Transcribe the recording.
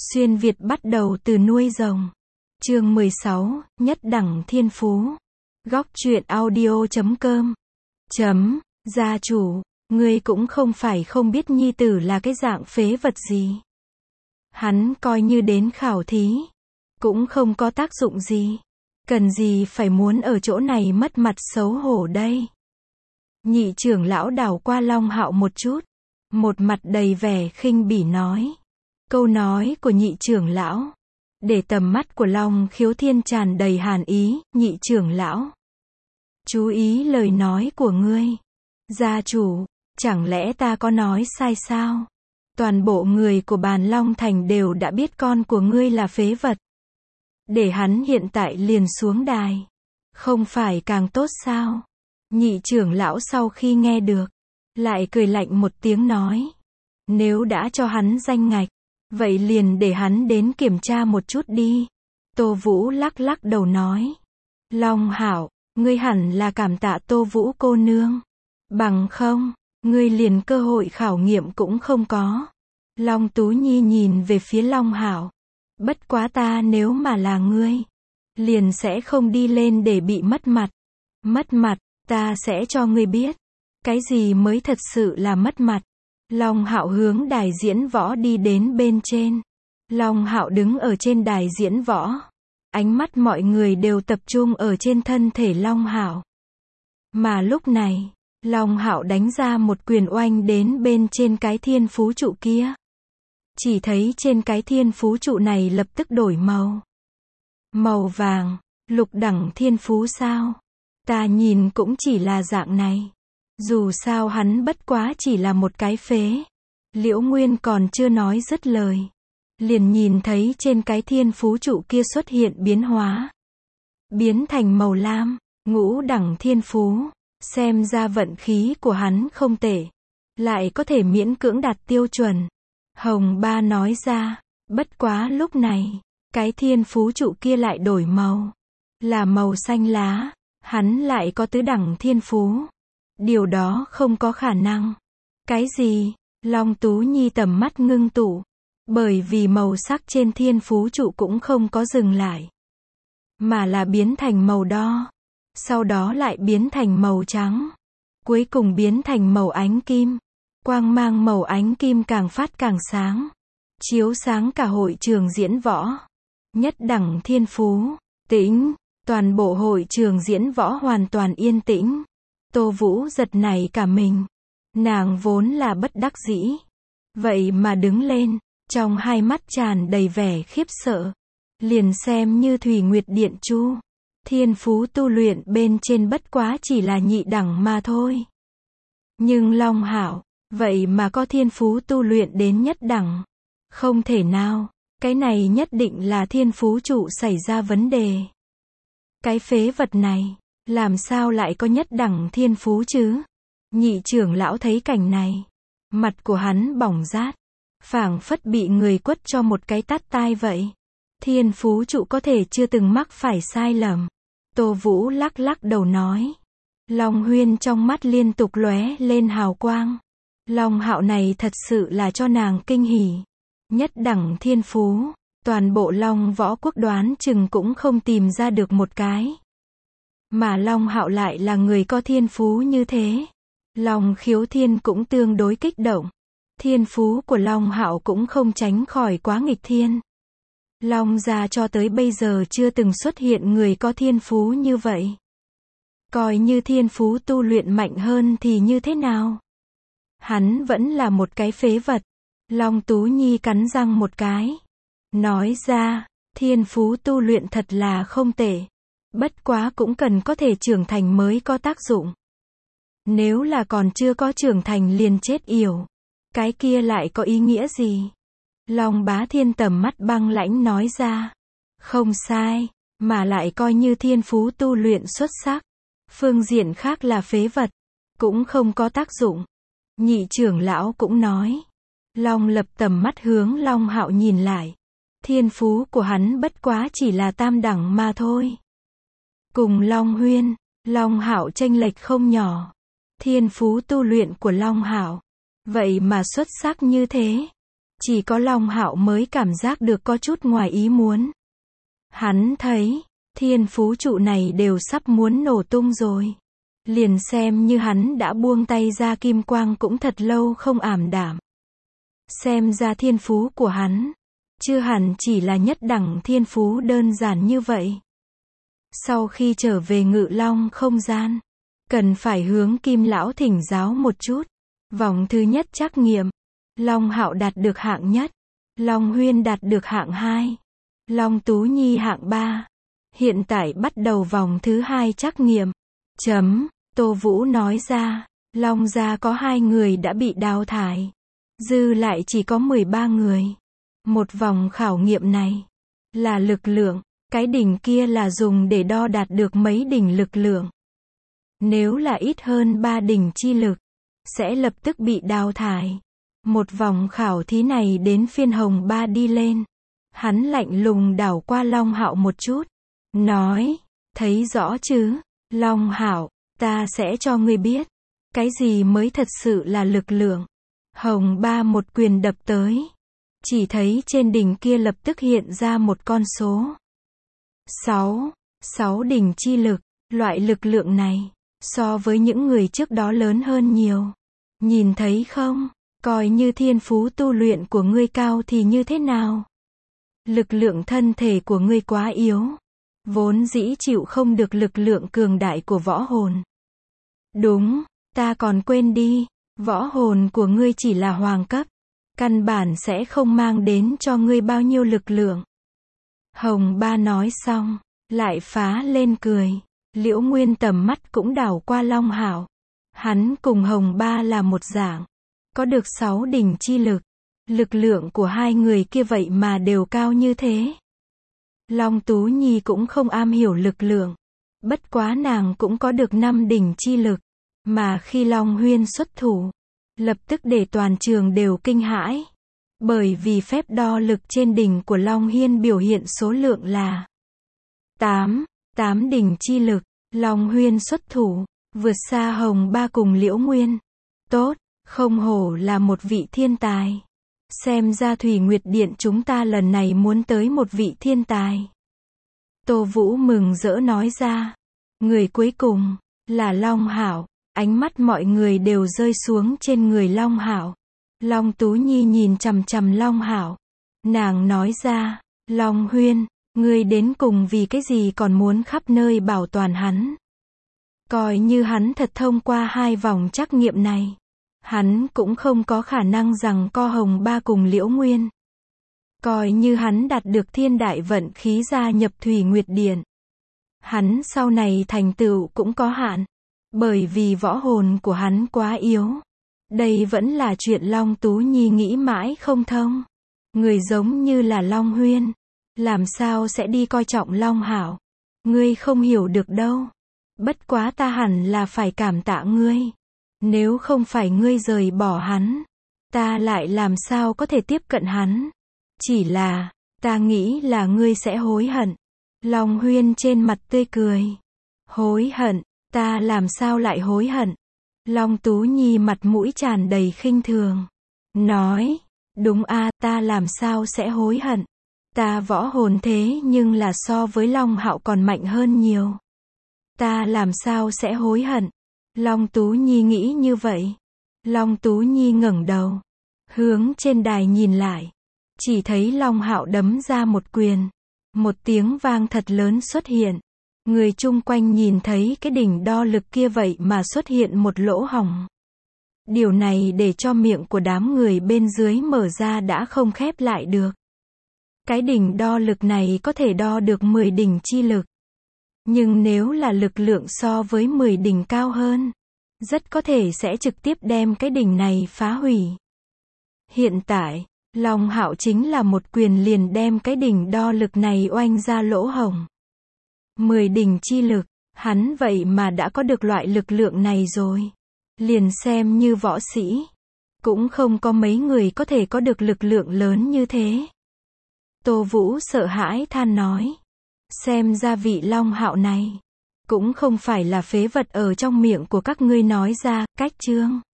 Xuyên Việt bắt đầu từ nuôi rồng. Chương 16, Nhất đẳng thiên phú. Góc truyện audio.com. Gia chủ, ngươi cũng không phải không biết nhi tử là cái dạng phế vật gì. Hắn coi như đến khảo thí, cũng không có tác dụng gì. Cần gì phải muốn ở chỗ này mất mặt xấu hổ đây. Nhị trưởng lão đảo qua Long Hạo một chút, một mặt đầy vẻ khinh bỉ nói. Câu nói của nhị trưởng lão, để tầm mắt của Long Khiếu Thiên tràn đầy hàn ý. Nhị trưởng lão, chú ý lời nói của ngươi. Gia chủ, chẳng lẽ ta có nói sai sao? Toàn bộ người của Bàn Long Thành đều đã biết con của ngươi là phế vật. Để hắn hiện tại liền xuống đài, không phải càng tốt sao? Nhị trưởng lão sau khi nghe được, lại cười lạnh một tiếng nói. Nếu đã cho hắn danh ngạch, vậy liền để hắn đến kiểm tra một chút đi. Tô Vũ lắc lắc đầu nói. Long Hạo, ngươi hẳn là cảm tạ Tô Vũ cô nương. Bằng không, ngươi liền cơ hội khảo nghiệm cũng không có. Long Tú Nhi nhìn về phía Long Hạo. Bất quá ta nếu mà là ngươi, liền sẽ không đi lên để bị mất mặt. Mất mặt, ta sẽ cho ngươi biết. Cái gì mới thật sự là mất mặt. Long Hạo hướng đài diễn võ đi đến bên trên. Long Hạo đứng ở trên đài diễn võ. Ánh mắt mọi người đều tập trung ở trên thân thể Long Hạo. Mà lúc này, Long Hạo đánh ra một quyền oanh đến bên trên cái thiên phú trụ kia. Chỉ thấy trên cái thiên phú trụ này lập tức đổi màu. Màu vàng, lục đẳng thiên phú sao? Ta nhìn cũng chỉ là dạng này. Dù sao hắn bất quá chỉ là một cái phế. Liễu Nguyên còn chưa nói dứt lời, liền nhìn thấy trên cái thiên phú trụ kia xuất hiện biến hóa. Biến thành màu lam, ngũ đẳng thiên phú. Xem ra vận khí của hắn không tệ, lại có thể miễn cưỡng đạt tiêu chuẩn. Hồng Ba nói ra, bất quá lúc này, cái thiên phú trụ kia lại đổi màu. Là màu xanh lá, hắn lại có tứ đẳng thiên phú. Điều đó không có khả năng. Cái gì? Long Tú Nhi tầm mắt ngưng tụ. Bởi vì màu sắc trên thiên phú trụ cũng không có dừng lại, mà là biến thành màu đỏ. Sau đó lại biến thành màu trắng. Cuối cùng biến thành màu ánh kim. Quang mang màu ánh kim càng phát càng sáng, chiếu sáng cả hội trường diễn võ. Nhất đẳng thiên phú. Tĩnh. Toàn bộ hội trường diễn võ hoàn toàn yên tĩnh. Tô Vũ giật nảy cả mình. Nàng vốn là bất đắc dĩ, vậy mà đứng lên, trong hai mắt tràn đầy vẻ khiếp sợ. Liền xem như Thủy Nguyệt Điện Chu, thiên phú tu luyện bên trên bất quá chỉ là nhị đẳng mà thôi. Nhưng Long Hạo, vậy mà có thiên phú tu luyện đến nhất đẳng. Không thể nào, cái này nhất định là thiên phú trụ xảy ra vấn đề. Cái phế vật này, làm sao lại có nhất đẳng thiên phú chứ? Nhị trưởng lão thấy cảnh này, mặt của hắn bỏng rát, phảng phất bị người quất cho một cái tát tai vậy. Thiên phú trụ có thể chưa từng mắc phải sai lầm. Tô Vũ lắc lắc đầu nói. Long Huyên trong mắt liên tục lóe lên hào quang. Long Hạo này thật sự là cho nàng kinh hỉ. Nhất đẳng thiên phú, toàn bộ Long Võ Quốc đoán chừng cũng không tìm ra được một cái. Mà Long Hạo lại là người có thiên phú như thế. Long Khiếu Thiên cũng tương đối kích động. Thiên phú của Long Hạo cũng không tránh khỏi quá nghịch thiên. Long gia cho tới bây giờ chưa từng xuất hiện người có thiên phú như vậy. Coi như thiên phú tu luyện mạnh hơn thì như thế nào? Hắn vẫn là một cái phế vật. Long Tú Nhi cắn răng một cái, nói ra, thiên phú tu luyện thật là không tệ. Bất quá cũng cần có thể trưởng thành mới có tác dụng. Nếu là còn chưa có trưởng thành liền chết yểu, cái kia lại có ý nghĩa gì? Long Bá Thiên tầm mắt băng lãnh nói ra. Không sai, mà lại coi như thiên phú tu luyện xuất sắc. Phương diện khác là phế vật, cũng không có tác dụng. Nhị trưởng lão cũng nói. Long Lập tầm mắt hướng Long Hạo nhìn lại. Thiên phú của hắn bất quá chỉ là tam đẳng mà thôi. Cùng Long Huyên, Long Hạo chênh lệch không nhỏ. Thiên phú tu luyện của Long Hạo, vậy mà xuất sắc như thế. Chỉ có Long Hạo mới cảm giác được có chút ngoài ý muốn. Hắn thấy, thiên phú trụ này đều sắp muốn nổ tung rồi. Liền xem như hắn đã buông tay ra kim quang cũng thật lâu không ảm đạm. Xem ra thiên phú của hắn, chưa hẳn chỉ là nhất đẳng thiên phú đơn giản như vậy. Sau khi trở về Ngự Long không gian, cần phải hướng Kim Lão thỉnh giáo một chút. Vòng thứ nhất trắc nghiệm, Long Hạo đạt được hạng nhất, Long Huyên đạt được hạng 2, Long Tú Nhi hạng 3. Hiện tại bắt đầu vòng thứ 2 trắc nghiệm. Tô Vũ nói ra, Long gia có 2 người đã bị đào thải, dư lại chỉ có 13 người. Một vòng khảo nghiệm này là lực lượng, cái đỉnh kia là dùng để đo đạt được mấy đỉnh lực lượng. Nếu là ít hơn 3 đỉnh chi lực, sẽ lập tức bị đào thải. Một vòng khảo thí này đến phiên Hồng Ba đi lên. Hắn lạnh lùng đảo qua Long Hạo một chút, nói, thấy rõ chứ, Long Hạo, ta sẽ cho ngươi biết, cái gì mới thật sự là lực lượng. Hồng Ba một quyền đập tới, chỉ thấy trên đỉnh kia lập tức hiện ra một con số. 6 đỉnh chi lực, loại lực lượng này, so với những người trước đó lớn hơn nhiều. Nhìn thấy không, coi như thiên phú tu luyện của ngươi cao thì như thế nào? Lực lượng thân thể của ngươi quá yếu, vốn dĩ chịu không được lực lượng cường đại của võ hồn. Đúng, ta còn quên đi, võ hồn của ngươi chỉ là hoàng cấp, căn bản sẽ không mang đến cho ngươi bao nhiêu lực lượng. Hồng Ba nói xong, lại phá lên cười. Liễu Nguyên tầm mắt cũng đảo qua Long Hạo. Hắn cùng Hồng Ba là một dạng, có được 6 đỉnh chi lực. Lực lượng của 2 người kia vậy mà đều cao như thế. Long Tú Nhi cũng không am hiểu lực lượng, bất quá nàng cũng có được 5 đỉnh chi lực. Mà khi Long Huyên xuất thủ, lập tức để toàn trường đều kinh hãi. Bởi vì phép đo lực trên đỉnh của Long Hiên biểu hiện số lượng là 8 đỉnh chi lực. Long Huyên xuất thủ, vượt xa Hồng Ba cùng Liễu Nguyên. Tốt, không hổ là một vị thiên tài. Xem ra Thủy Nguyệt Điện chúng ta lần này muốn tới một vị thiên tài. Tô Vũ mừng rỡ nói ra. Người cuối cùng là Long Hạo. Ánh mắt mọi người đều rơi xuống trên người Long Hạo. Long Tú Nhi nhìn chằm chằm Long Hạo. Nàng nói ra, Long Huyên, ngươi đến cùng vì cái gì còn muốn khắp nơi bảo toàn hắn? Coi như hắn thật thông qua 2 vòng trắc nghiệm này, hắn cũng không có khả năng rằng co Hồng Ba cùng Liễu Nguyên. Coi như hắn đạt được thiên đại vận khí gia nhập Thủy Nguyệt Điện, hắn sau này thành tựu cũng có hạn, bởi vì võ hồn của hắn quá yếu. Đây vẫn là chuyện Long Tú Nhi nghĩ mãi không thông. Người giống như là Long Huyên, làm sao sẽ đi coi trọng Long Hạo? Ngươi không hiểu được đâu. Bất quá ta hẳn là phải cảm tạ ngươi. Nếu không phải ngươi rời bỏ hắn, ta lại làm sao có thể tiếp cận hắn? Chỉ là, ta nghĩ là ngươi sẽ hối hận. Long Huyên trên mặt tươi cười. Hối hận, ta làm sao lại hối hận? Long Tú Nhi mặt mũi tràn đầy khinh thường. Nói, đúng a, ta làm sao sẽ hối hận? Ta võ hồn thế nhưng là so với Long Hạo còn mạnh hơn nhiều. Ta làm sao sẽ hối hận? Long Tú Nhi nghĩ như vậy. Long Tú Nhi ngẩng đầu, hướng trên đài nhìn lại. Chỉ thấy Long Hạo đấm ra một quyền. Một tiếng vang thật lớn xuất hiện. Người chung quanh nhìn thấy cái đỉnh đo lực kia vậy mà xuất hiện một lỗ hổng. Điều này để cho miệng của đám người bên dưới mở ra đã không khép lại được. Cái đỉnh đo lực này có thể đo được 10 đỉnh chi lực. Nhưng nếu là lực lượng so với 10 đỉnh cao hơn, rất có thể sẽ trực tiếp đem cái đỉnh này phá hủy. Hiện tại, Long Hạo chính là một quyền liền đem cái đỉnh đo lực này oanh ra lỗ hổng. 10 đỉnh chi lực, hắn vậy mà đã có được loại lực lượng này rồi. Liền xem như võ sĩ, cũng không có mấy người có thể có được lực lượng lớn như thế. Tô Vũ sợ hãi than nói. Xem ra vị Long Hạo này, cũng không phải là phế vật ở trong miệng của các ngươi nói ra. Cách chương